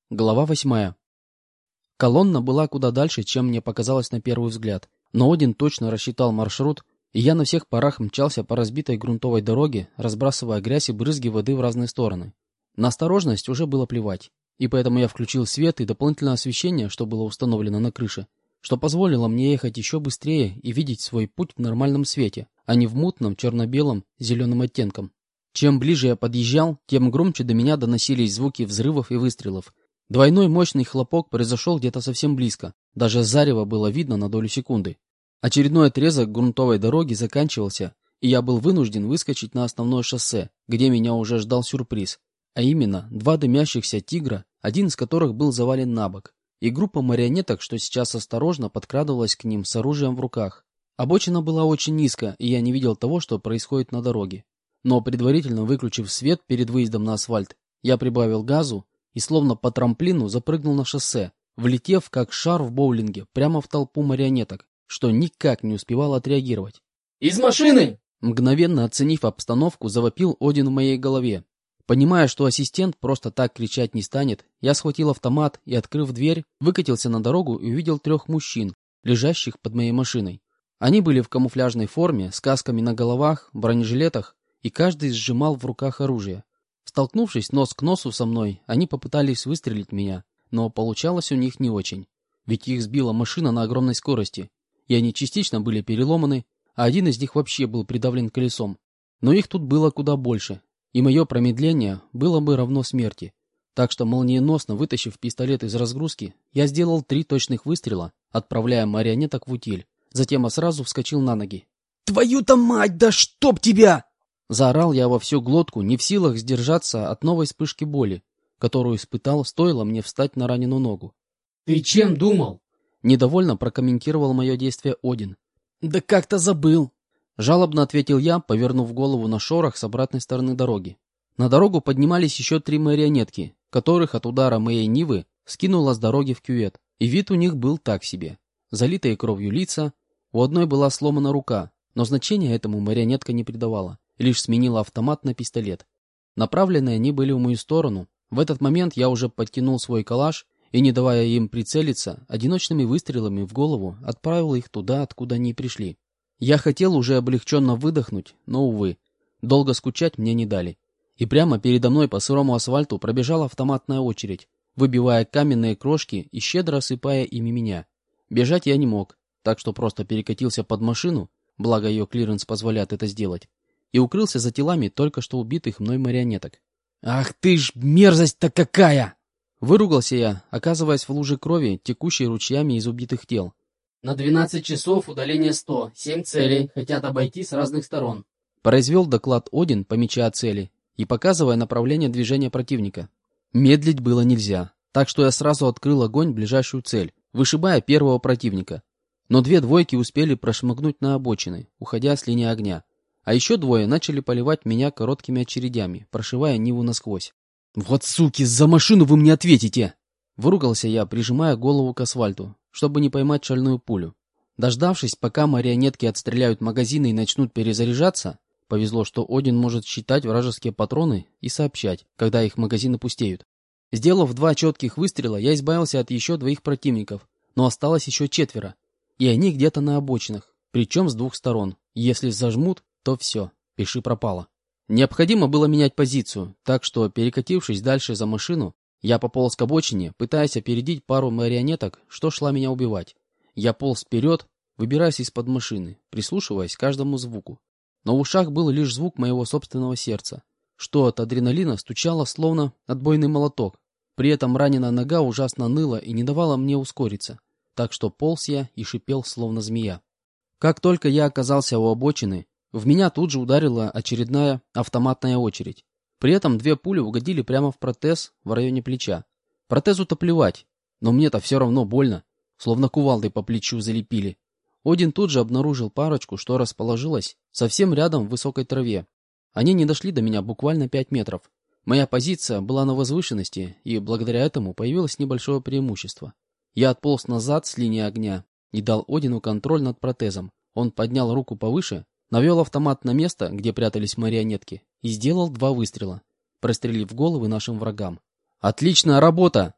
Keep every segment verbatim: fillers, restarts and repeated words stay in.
Глава восьмая. Колонна была куда дальше, чем мне показалось на первый взгляд, но Один точно рассчитал маршрут, и я на всех парах мчался по разбитой грунтовой дороге, разбрасывая грязь и брызги воды в разные стороны. На осторожность уже было плевать, и поэтому я включил свет и дополнительное освещение, что было установлено на крыше, что позволило мне ехать еще быстрее и видеть свой путь в нормальном свете, а не в мутном, черно-белом, зеленым оттенком. Чем ближе я подъезжал, тем громче до меня доносились звуки взрывов и выстрелов. Двойной мощный хлопок произошел где-то совсем близко. Даже зарево было видно на долю секунды. Очередной отрезок грунтовой дороги заканчивался, и я был вынужден выскочить на основное шоссе, где меня уже ждал сюрприз. А именно, два дымящихся тигра, один из которых был завален на бок, и группа марионеток, что сейчас осторожно подкрадывалась к ним с оружием в руках. Обочина была очень низко, и я не видел того, что происходит на дороге. Но предварительно выключив свет перед выездом на асфальт, я прибавил газу и словно по трамплину запрыгнул на шоссе, влетев как шар в боулинге прямо в толпу марионеток, что никак не успевал отреагировать. «Из машины!» Мгновенно оценив обстановку, завопил Один в моей голове. Понимая, что ассистент просто так кричать не станет, я схватил автомат и, открыв дверь, выкатился на дорогу и увидел трех мужчин, лежащих под моей машиной. Они были в камуфляжной форме, с касками на головах, бронежилетах, и каждый сжимал в руках оружие. Столкнувшись нос к носу со мной, они попытались выстрелить в меня, но получалось у них не очень, ведь их сбила машина на огромной скорости, и они частично были переломаны, а один из них вообще был придавлен колесом. Но их тут было куда больше, и мое промедление было бы равно смерти. Так что, молниеносно вытащив пистолет из разгрузки, я сделал три точных выстрела, отправляя марионеток в утиль, затем сразу вскочил на ноги. «Твою-то мать, да чтоб тебя!» Заорал я во всю глотку, не в силах сдержаться от новой вспышки боли, которую испытал, стоило мне встать на раненую ногу. «Ты чем думал?» Недовольно прокомментировал мое действие Один. «Да как-то забыл!» Жалобно ответил я, повернув голову на шорох с обратной стороны дороги. На дорогу поднимались еще три марионетки, которых от удара моей Нивы скинуло с дороги в кювет, и вид у них был так себе. Залитые кровью лица, у одной была сломана рука, но значения этому марионетка не придавала. Лишь сменила автомат на пистолет. Направленные они были в мою сторону. В этот момент я уже подтянул свой калаш и, не давая им прицелиться, одиночными выстрелами в голову отправил их туда, откуда они пришли. Я хотел уже облегченно выдохнуть, но, увы, долго скучать мне не дали. И прямо передо мной по сырому асфальту пробежала автоматная очередь, выбивая каменные крошки и щедро осыпая ими меня. Бежать я не мог, так что просто перекатился под машину, благо ее клиренс позволяет это сделать, и укрылся за телами только что убитых мной марионеток. «Ах ты ж мерзость-то какая!» Выругался я, оказываясь в луже крови, текущей ручьями из убитых тел. «На двенадцать часов удаление сто, семь целей, хотят обойти с разных сторон». Произвел доклад Один, помечая цели и показывая направление движения противника. Медлить было нельзя, так что я сразу открыл огонь в ближайшую цель, вышибая первого противника. Но две двойки успели прошмыгнуть на обочины, уходя с линии огня. А еще двое начали поливать меня короткими очередями, прошивая Ниву насквозь. «Вот суки, за машину вы мне ответите!» Выругался я, прижимая голову к асфальту, чтобы не поймать шальную пулю. Дождавшись, пока марионетки отстреляют магазины и начнут перезаряжаться, повезло, что Один может считать вражеские патроны и сообщать, когда их магазины пустеют. Сделав два четких выстрела, я избавился от еще двоих противников, но осталось еще четверо, и они где-то на обочинах, причем с двух сторон. Если зажмут, то все, пиши пропало. Необходимо было менять позицию, так что, перекатившись дальше за машину, я пополз к обочине, пытаясь опередить пару марионеток, что шла меня убивать. Я полз вперед, выбираясь из-под машины, прислушиваясь к каждому звуку. Но в ушах был лишь звук моего собственного сердца, что от адреналина стучало словно отбойный молоток. При этом раненая нога ужасно ныла и не давала мне ускориться, так что полз я и шипел, словно змея. Как только я оказался у обочины, в меня тут же ударила очередная автоматная очередь. При этом две пули угодили прямо в протез в районе плеча. Протезу-то плевать, но мне-то все равно больно, словно кувалдой по плечу залепили. Один тут же обнаружил парочку, что расположилась совсем рядом в высокой траве. Они не дошли до меня буквально пять метров. Моя позиция была на возвышенности, и благодаря этому появилось небольшое преимущество. Я отполз назад с линии огня и дал Одину контроль над протезом. Он поднял руку повыше, навел автомат на место, где прятались марионетки, и сделал два выстрела, прострелив головы нашим врагам. «Отличная работа!»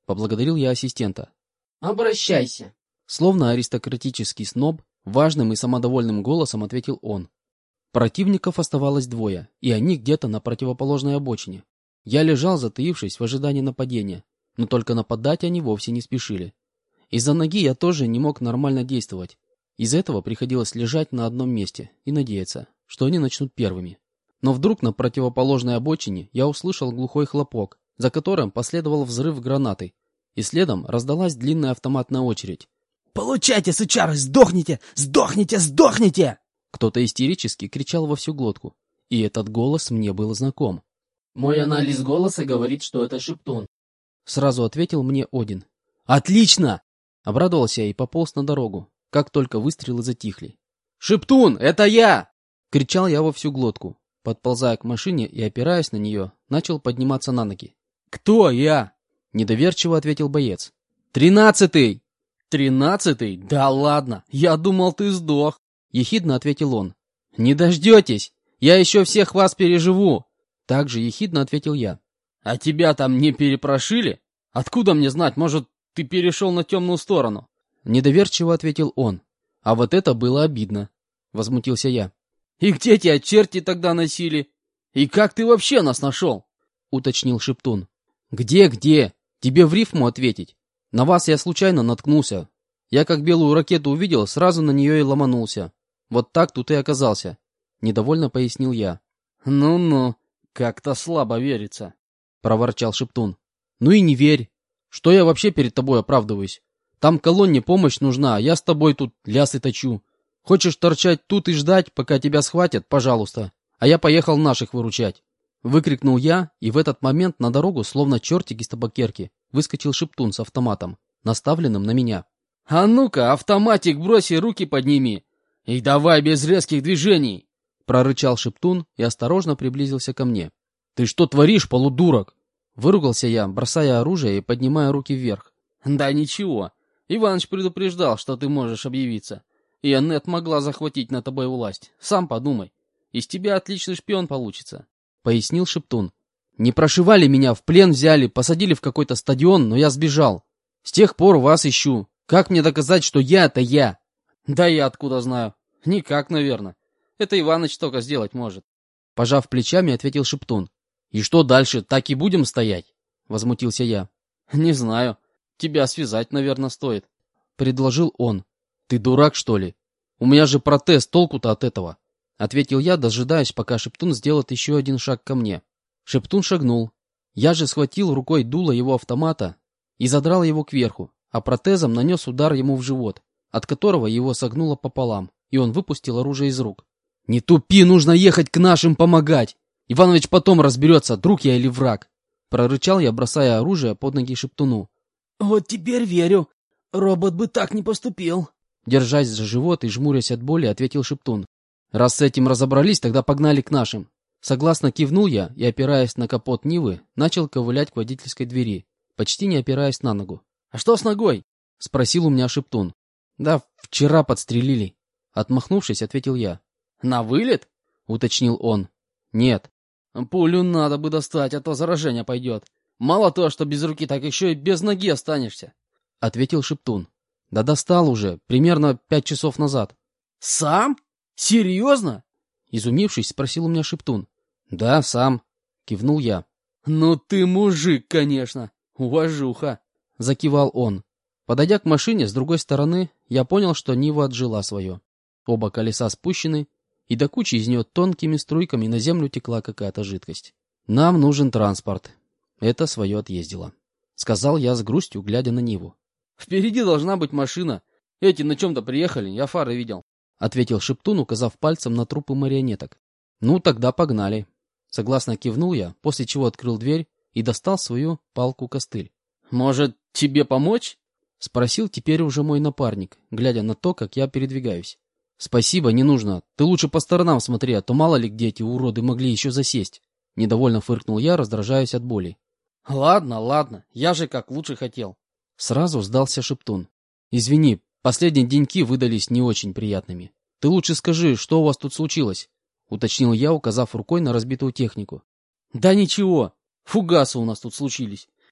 Поблагодарил я ассистента. Обращайся. Словно аристократический сноб, важным и самодовольным голосом ответил он. Противников оставалось двое, и они где-то на противоположной обочине. Я лежал, затаившись в ожидании нападения, но только нападать они вовсе не спешили. Из-за ноги я тоже не мог нормально действовать. Из-за этого приходилось лежать на одном месте и надеяться, что они начнут первыми. Но вдруг на противоположной обочине я услышал глухой хлопок, за которым последовал взрыв гранаты, и следом раздалась длинная автоматная очередь. «Получайте, сучары! Сдохните! Сдохните! Сдохните!» Кто-то истерически кричал во всю глотку, и этот голос мне был знаком. Мой анализ голоса говорит, что это Шептун. Сразу ответил мне Один. «Отлично!» Обрадовался я и пополз на дорогу, как только выстрелы затихли. «Шептун, это я!» Кричал я во всю глотку. Подползая к машине и опираясь на нее, начал подниматься на ноги. «Кто я?» Недоверчиво ответил боец. «Тринадцатый!» «Тринадцатый? Да ладно! Я думал, ты сдох!» Ехидно ответил он. «Не дождетесь! Я еще всех вас переживу!» Также ехидно ответил я. «А тебя там не перепрошили? Откуда мне знать, может, ты перешел на темную сторону?» Недоверчиво ответил он. «А вот это было обидно!» Возмутился я. «И где тебя черти тогда носили? И как ты вообще нас нашел?» Уточнил Шептун. «Где-где? Тебе в рифму ответить. На вас я случайно наткнулся. Я как белую ракету увидел, сразу на нее и ломанулся. Вот так тут и оказался», — недовольно пояснил я. «Ну-ну, как-то слабо верится», — проворчал Шептун. «Ну и не верь. Что я вообще перед тобой оправдываюсь? Там колонне помощь нужна, а я с тобой тут лясы точу. Хочешь торчать тут и ждать, пока тебя схватят, пожалуйста. А я поехал наших выручать». Выкрикнул я, и в этот момент на дорогу, словно чертик из табакерки, выскочил Шептун с автоматом, наставленным на меня. «А ну-ка, автоматик брось и руки подними! И давай без резких движений!» Прорычал Шептун и осторожно приблизился ко мне. «Ты что творишь, полудурок?» Выругался я, бросая оружие и поднимая руки вверх. «Да ничего, Иваныч предупреждал, что ты можешь объявиться. И Аннет могла захватить над тобой власть. Сам подумай. Из тебя отличный шпион получится», — пояснил Шептун. «Не прошивали меня, в плен взяли, посадили в какой-то стадион, но я сбежал. С тех пор вас ищу. Как мне доказать, что я — это я?» «Да я откуда знаю? Никак, наверное. Это Иваныч только сделать может». Пожав плечами, ответил Шептун. «И что дальше, так и будем стоять?» Возмутился я. «Не знаю. Тебя связать, наверное, стоит», — предложил он. «Ты дурак, что ли? У меня же протез, толку-то от этого», — ответил я, дожидаясь, пока Шептун сделает еще один шаг ко мне. Шептун шагнул. Я же схватил рукой дуло его автомата и задрал его кверху, а протезом нанес удар ему в живот, от которого его согнуло пополам, и он выпустил оружие из рук. «Не тупи, нужно ехать к нашим помогать! Иванович потом разберется, друг я или враг!» Прорычал я, бросая оружие под ноги Шептуну. «Вот теперь верю. Робот бы так не поступил». Держась за живот и жмурясь от боли, ответил Шептун. «Раз с этим разобрались, тогда погнали к нашим». Согласно кивнул я и, опираясь на капот Нивы, начал ковылять к водительской двери, почти не опираясь на ногу. «А что с ногой?» — спросил у меня Шептун. «Да вчера подстрелили». Отмахнувшись, ответил я. «На вылет?» — уточнил он. «Нет». «Пулю надо бы достать, а то заражение пойдет. Мало то, что без руки, так еще и без ноги останешься», — ответил Шептун. «Да достал уже, примерно пять часов назад». «Сам? Серьезно?» — изумившись, спросил у меня Шептун. «Да, сам», — кивнул я. «Ну ты мужик, конечно. Уважуха», — закивал он. Подойдя к машине с другой стороны, я понял, что Нива отжила свое. Оба колеса спущены, и до кучи из нее тонкими струйками на землю текла какая-то жидкость. «Нам нужен транспорт. Это свое отъездило», — сказал я с грустью, глядя на Ниву. «Впереди должна быть машина. Эти на чем-то приехали, я фары видел», — ответил Шептун, указав пальцем на трупы марионеток. «Ну, тогда погнали». Согласно кивнул я, после чего открыл дверь и достал свою палку-костыль. «Может, тебе помочь?» — спросил теперь уже мой напарник, глядя на то, как я передвигаюсь. «Спасибо, не нужно. Ты лучше по сторонам смотри, а то мало ли где эти уроды могли еще засесть». Недовольно фыркнул я, раздражаясь от боли. «Ладно, ладно, я же как лучше хотел». Сразу сдался Шептун. «Извини, последние деньки выдались не очень приятными. Ты лучше скажи, что у вас тут случилось?» — уточнил я, указав рукой на разбитую технику. «Да ничего, фугасы у нас тут случились.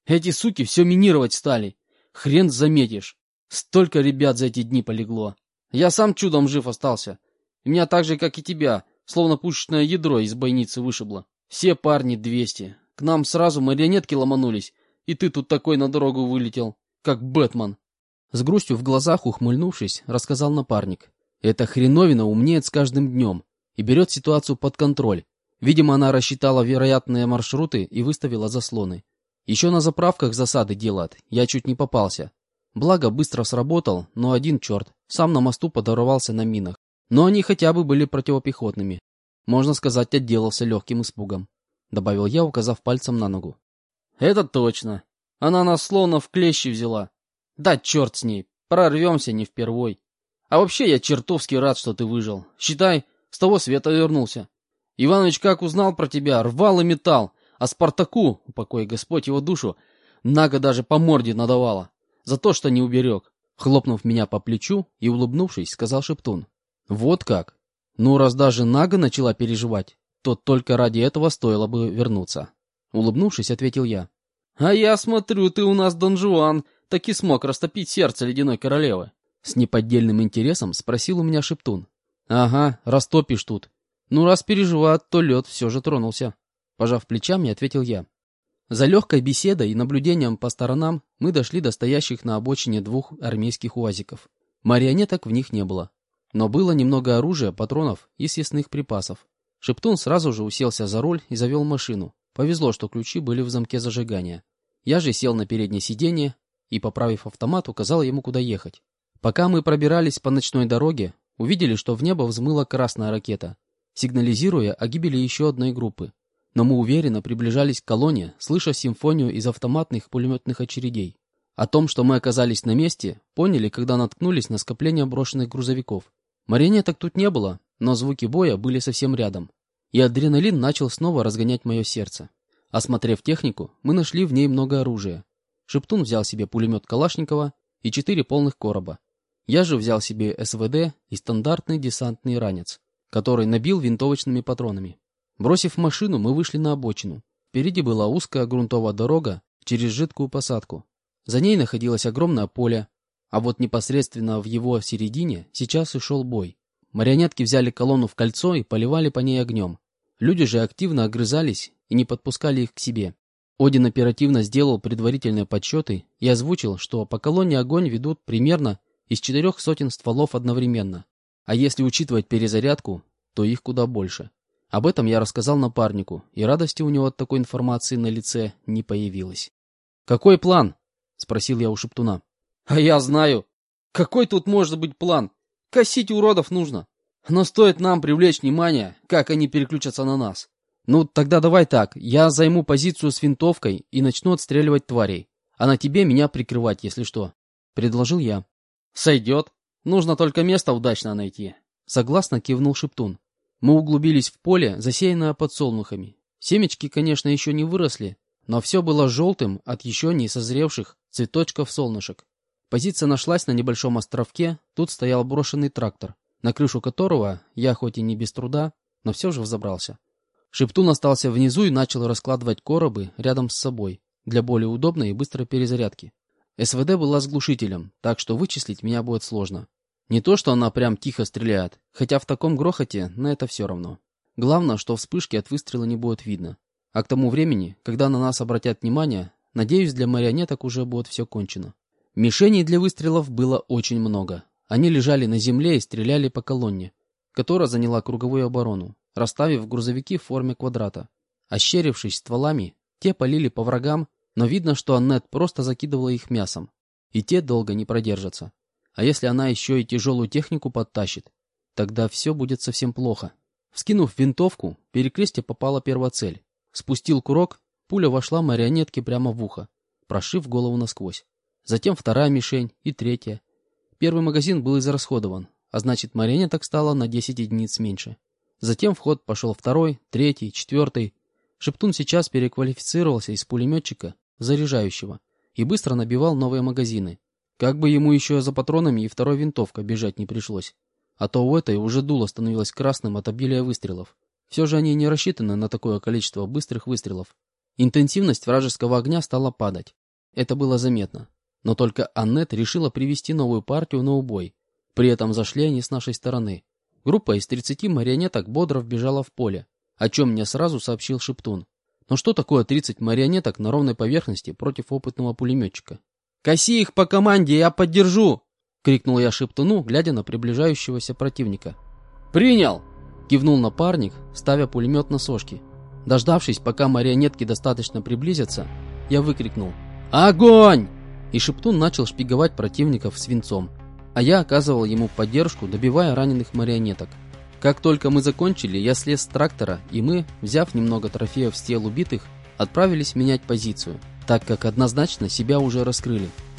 Эти суки все минировать стали. Хрен заметишь. Столько ребят за эти дни полегло. Я сам чудом жив остался. И меня так же, как и тебя, словно пушечное ядро из бойницы вышибло. Все парни двести. К нам сразу марионетки ломанулись, и ты тут такой на дорогу вылетел, как Бэтмен. С грустью в глазах, ухмыльнувшись, рассказал напарник. Эта хреновина умнеет с каждым днем и берет ситуацию под контроль. Видимо, она рассчитала вероятные маршруты и выставила заслоны. Еще на заправках засады делает, я чуть не попался. Благо, быстро сработал, но один черт, сам на мосту подорвался на минах. Но они хотя бы были противопехотными. Можно сказать, отделался легким испугом. Добавил я, указав пальцем на ногу. Это точно. Она нас словно в клещи взяла. Да черт с ней, прорвемся не впервой. А вообще я чертовски рад, что ты выжил. Считай, с того света вернулся. Иванович как узнал про тебя, рвал и метал, а Спартаку, упокой Господь его душу, Нага даже по морде надавала. За то, что не уберег. Хлопнув меня по плечу и улыбнувшись, сказал Шептун. Вот как? Ну, раз даже Нага начала переживать, то только ради этого стоило бы вернуться. Улыбнувшись, ответил я. А я смотрю, ты у нас Дон Жуан, таки смог растопить сердце ледяной королевы. С неподдельным интересом спросил у меня Шептун. Ага, растопишь тут. Ну, раз переживает, то лед все же тронулся. Пожав плечами, ответил я. За легкой беседой и наблюдением по сторонам мы дошли до стоящих на обочине двух армейских уазиков. Марионеток в них не было. Но было немного оружия, патронов и съестных припасов. Шептун сразу же уселся за руль и завел машину. Повезло, что ключи были в замке зажигания. Я же сел на переднее сиденье и, поправив автомат, указал ему, куда ехать. Пока мы пробирались по ночной дороге, увидели, что в небо взмыла красная ракета, сигнализируя о гибели еще одной группы. Но мы уверенно приближались к колонне, слыша симфонию из автоматных пулеметных очередей. О том, что мы оказались на месте, поняли, когда наткнулись на скопление брошенных грузовиков. Марионеток тут не было, но звуки боя были совсем рядом. И адреналин начал снова разгонять мое сердце. Осмотрев технику, мы нашли в ней много оружия. Шептун взял себе пулемет Калашникова и четыре полных короба. Я же взял себе СВД и стандартный десантный ранец, который набил винтовочными патронами. Бросив машину, мы вышли на обочину. Впереди была узкая грунтовая дорога через жидкую посадку. За ней находилось огромное поле, а вот непосредственно в его середине сейчас и шел бой. Марионетки взяли колонну в кольцо и поливали по ней огнем. Люди же активно огрызались и не подпускали их к себе. Один оперативно сделал предварительные подсчеты и озвучил, что по колонне огонь ведут примерно из четырех сотен стволов одновременно. А если учитывать перезарядку, то их куда больше. Об этом я рассказал напарнику, и радости у него от такой информации на лице не появилось. «Какой план?» — спросил я у Шептуна. «А я знаю. Какой тут может быть план? Косить уродов нужно. Но стоит нам привлечь внимание, как они переключатся на нас. Ну, тогда давай так, я займу позицию с винтовкой и начну отстреливать тварей. А на тебе меня прикрывать, если что», — предложил я. «Сойдет. Нужно только место удачно найти», — согласно кивнул Шептун. Мы углубились в поле, засеянное подсолнухами. Семечки, конечно, еще не выросли, но все было желтым от еще не созревших цветочков солнышек. Позиция нашлась на небольшом островке, тут стоял брошенный трактор, на крышу которого я, хоть и не без труда, но все же взобрался. Шептун остался внизу и начал раскладывать коробы рядом с собой, для более удобной и быстрой перезарядки. СВД была с глушителем, так что вычислить меня будет сложно. Не то, что она прям тихо стреляет, хотя в таком грохоте на это все равно. Главное, что вспышки от выстрела не будет видно. А к тому времени, когда на нас обратят внимание, надеюсь, для марионеток уже будет все кончено. Мишеней для выстрелов было очень много. Они лежали на земле и стреляли по колонне, которая заняла круговую оборону, расставив грузовики в форме квадрата. Ощерившись стволами, те полили по врагам, но видно, что Аннет просто закидывала их мясом, и те долго не продержатся. А если она еще и тяжелую технику подтащит, тогда все будет совсем плохо. Вскинув винтовку, перекрестие попала первая цель. Спустил курок, пуля вошла марионетке прямо в ухо, прошив голову насквозь. Затем вторая мишень и третья. Первый магазин был израсходован, а значит марионеток стало на десять единиц меньше. Затем в ход пошел второй, третий, четвертый. Шептун сейчас переквалифицировался из пулеметчика в заряжающего и быстро набивал новые магазины. Как бы ему еще за патронами и второй винтовкой бежать не пришлось. А то у этой уже дуло становилось красным от обилия выстрелов. Все же они не рассчитаны на такое количество быстрых выстрелов. Интенсивность вражеского огня стала падать. Это было заметно. Но только Аннет решила привести новую партию на убой. При этом зашли они с нашей стороны. Группа из тридцати марионеток бодро вбежала в поле, о чем мне сразу сообщил Шептун. Но что такое тридцать марионеток на ровной поверхности против опытного пулеметчика? «Коси их по команде, я поддержу!» — крикнул я Шептуну, глядя на приближающегося противника. «Принял!» — кивнул напарник, ставя пулемет на сошки. Дождавшись, пока марионетки достаточно приблизятся, я выкрикнул «Огонь!» И Шептун начал шпиговать противников свинцом, а я оказывал ему поддержку, добивая раненых марионеток. Как только мы закончили, я слез с трактора, и мы, взяв немного трофеев с тел убитых, отправились менять позицию, так как однозначно себя уже раскрыли.